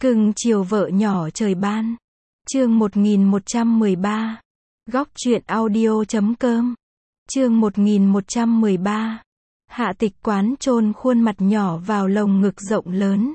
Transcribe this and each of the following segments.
Cưng chiều vợ nhỏ trời ban. Chương 1113. Góc truyện audio.com. Chương 1113. Hạ Tịch Quán chôn khuôn mặt nhỏ vào lồng ngực rộng lớn,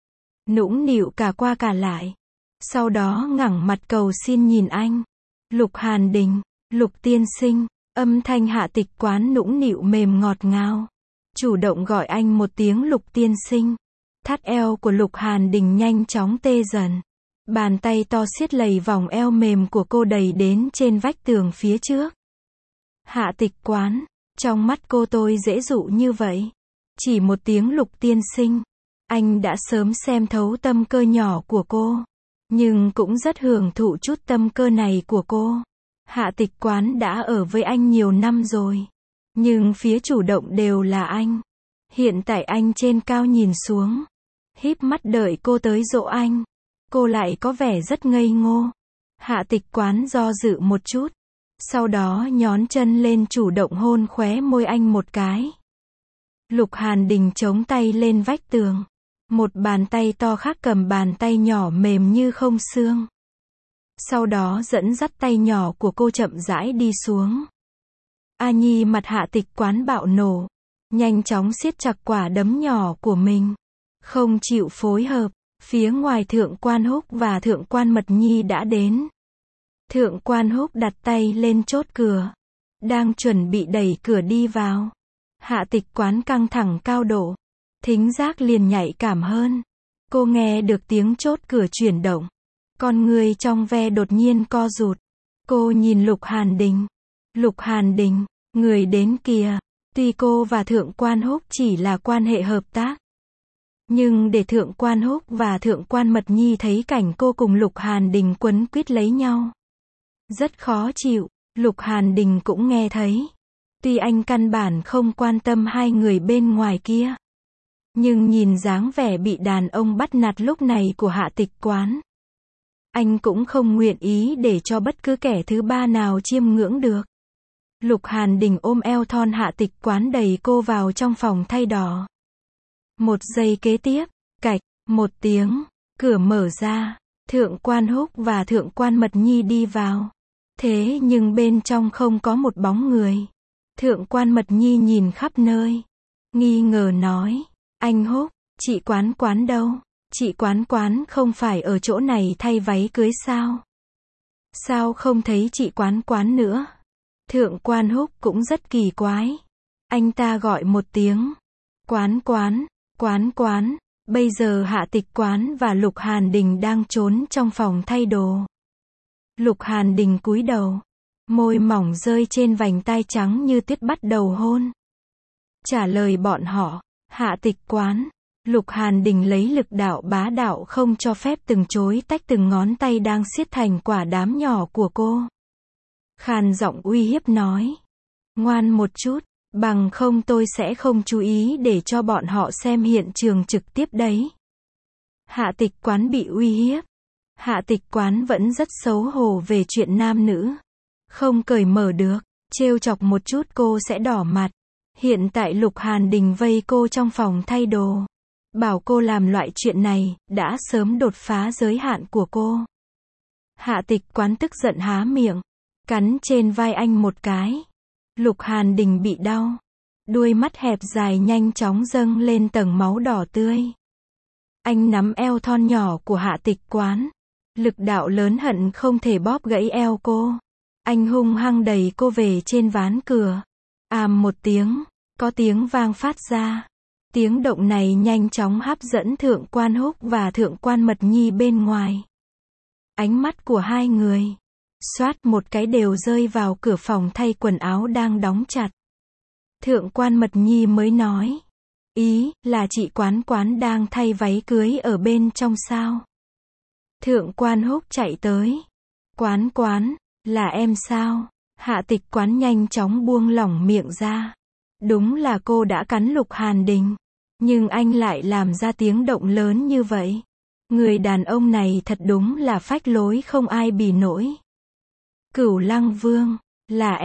nũng nịu cả qua cả lại. Sau đó ngẩng mặt cầu xin nhìn anh. Lục Hàn Đình, Lục tiên sinh. Âm thanh Hạ Tịch Quán nũng nịu mềm ngọt ngào, chủ động gọi anh một tiếng Lục tiên sinh. Thắt eo của Lục Hàn Đình nhanh chóng tê dần. Bàn tay to siết lầy vòng eo mềm của cô đẩy đến trên vách tường phía trước. Hạ Tịch Quán, trong mắt cô tôi dễ dụ như vậy. Chỉ một tiếng Lục tiên sinh, anh đã sớm xem thấu tâm cơ nhỏ của cô, nhưng cũng rất hưởng thụ chút tâm cơ này của cô. Hạ Tịch Quán đã ở với anh nhiều năm rồi, nhưng phía chủ động đều là anh. Hiện tại anh trên cao nhìn xuống, híp mắt đợi cô tới dỗ anh. Cô lại có vẻ rất ngây ngô. Hạ Tịch Quán do dự một chút, sau đó nhón chân lên chủ động hôn khóe môi anh một cái. Lục Hàn Đình chống tay lên vách tường, một bàn tay to khác cầm bàn tay nhỏ mềm như không xương. Sau đó dẫn dắt tay nhỏ của cô chậm rãi đi xuống. A Nhi mặt Hạ Tịch Quán bạo nổ, nhanh chóng siết chặt quả đấm nhỏ của mình, không chịu phối hợp. Phía ngoài Thượng Quan Húc và Thượng Quan Mật Nhi đã đến. Thượng Quan Húc đặt tay lên chốt cửa, đang chuẩn bị đẩy cửa đi vào. Hạ Tịch Quán căng thẳng cao độ, thính giác liền nhạy cảm hơn. Cô nghe được tiếng chốt cửa chuyển động, con người trong ve đột nhiên co rụt. Cô nhìn Lục Hàn Đình. Lục Hàn Đình, người đến kìa. Tuy cô và Thượng Quan Húc chỉ là quan hệ hợp tác, nhưng để Thượng Quan Húc và Thượng Quan Mật Nhi thấy cảnh cô cùng Lục Hàn Đình quấn quýt lấy nhau, rất khó chịu. Lục Hàn Đình cũng nghe thấy. Tuy anh căn bản không quan tâm hai người bên ngoài kia, nhưng nhìn dáng vẻ bị đàn ông bắt nạt lúc này của Hạ Tịch Quán, anh cũng không nguyện ý để cho bất cứ kẻ thứ ba nào chiêm ngưỡng được. Lục Hàn Đình ôm eo thon Hạ Tịch Quán đẩy cô vào trong phòng thay đỏ. Một giây kế tiếp, cạch, một tiếng, cửa mở ra, Thượng Quan Húc và Thượng Quan Mật Nhi đi vào. Thế nhưng bên trong không có một bóng người. Thượng Quan Mật Nhi nhìn khắp nơi, nghi ngờ nói, anh Húc, chị Quán Quán đâu? Chị Quán Quán không phải ở chỗ này thay váy cưới sao? Sao không thấy chị Quán Quán nữa? Thượng Quan Húc cũng rất kỳ quái. Anh ta gọi một tiếng, Quán Quán. Quán Quán, bây giờ Hạ Tịch Quán và Lục Hàn Đình đang trốn trong phòng thay đồ. Lục Hàn Đình cúi đầu, môi mỏng rơi trên vành tai trắng như tuyết bắt đầu hôn. Trả lời bọn họ, Hạ Tịch Quán. Lục Hàn Đình lấy lực đạo bá đạo không cho phép từng chối tách từng ngón tay đang siết thành quả đám nhỏ của cô. Khàn giọng uy hiếp nói, ngoan một chút, bằng không tôi sẽ không chú ý để cho bọn họ xem hiện trường trực tiếp đấy. Hạ Tịch Quán bị uy hiếp. Hạ Tịch Quán vẫn rất xấu hổ về chuyện nam nữ, không cởi mở được, trêu chọc một chút cô sẽ đỏ mặt. Hiện tại Lục Hàn Đình vây cô trong phòng thay đồ, bảo cô làm loại chuyện này, đã sớm đột phá giới hạn của cô. Hạ Tịch Quán tức giận há miệng, cắn trên vai anh một cái. Lục Hàn Đình bị đau, đuôi mắt hẹp dài nhanh chóng dâng lên tầng máu đỏ tươi. Anh nắm eo thon nhỏ của Hạ Tịch Quán, lực đạo lớn hận không thể bóp gãy eo cô. Anh hung hăng đẩy cô về trên ván cửa. Àm một tiếng, có tiếng vang phát ra. Tiếng động này nhanh chóng hấp dẫn Thượng Quan Húc và Thượng Quan Mật Nhi bên ngoài. Ánh mắt của hai người, xoát một cái đều rơi vào cửa phòng thay quần áo đang đóng chặt. Thượng Quan Mật Nhi mới nói, ý là chị Quán Quán đang thay váy cưới ở bên trong sao? Thượng Quan Húc chạy tới, Quán Quán, là em sao? Hạ Tịch Quán nhanh chóng buông lỏng miệng ra. Đúng là cô đã cắn Lục Hàn Đình, nhưng anh lại làm ra tiếng động lớn như vậy. Người đàn ông này thật đúng là phách lối không ai bì nổi. Cửu Lăng Vương, là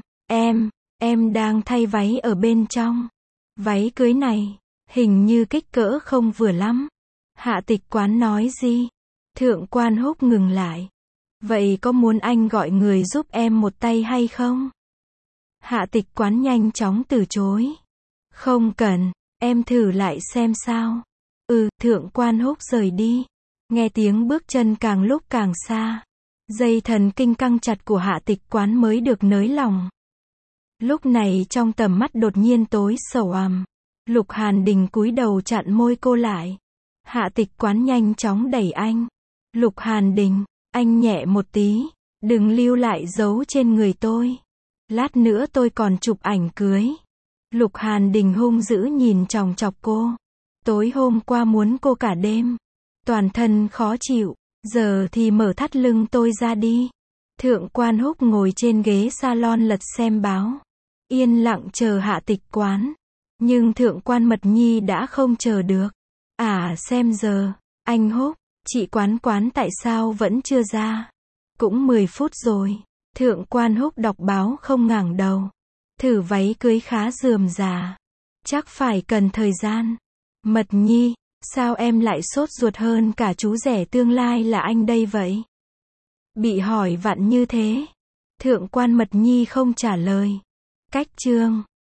em đang thay váy ở bên trong. Váy cưới này, hình như kích cỡ không vừa lắm. Hạ tịch quán nói gì? Thượng quan húc ngừng lại. Vậy có muốn anh gọi người giúp em một tay hay không? Hạ tịch quán nhanh chóng từ chối. Không cần, em thử lại xem sao. Thượng quan húc rời đi. Nghe tiếng bước chân càng lúc càng xa. Dây thần kinh căng chặt của hạ tịch quán mới được nới lỏng. Lúc này trong tầm mắt đột nhiên tối sầu ằm. Lục Hàn Đình cúi đầu chặn môi cô lại. Hạ tịch quán nhanh chóng đẩy anh. Lục Hàn Đình, anh nhẹ một tí. Đừng lưu lại dấu trên người tôi. Lát nữa tôi còn chụp ảnh cưới. Lục Hàn Đình hung dữ nhìn chòng chọc cô. Tối hôm qua muốn cô cả đêm. Toàn thân khó chịu. Giờ thì mở thắt lưng tôi ra đi. Thượng quan húc ngồi trên ghế salon lật xem báo. Yên lặng chờ hạ tịch quán. Nhưng thượng quan Mật Nhi đã không chờ được. Xem giờ. Anh Húc, chị quán tại sao vẫn chưa ra? Cũng 10 phút rồi. Thượng quan Húc đọc báo không ngẩng đầu. Thử váy cưới khá rườm rà. Chắc phải cần thời gian. Mật Nhi, sao em lại sốt ruột hơn cả chú rể tương lai là anh đây vậy? Bị hỏi vặn như thế. Thượng quan Mật Nhi không trả lời. Cách chương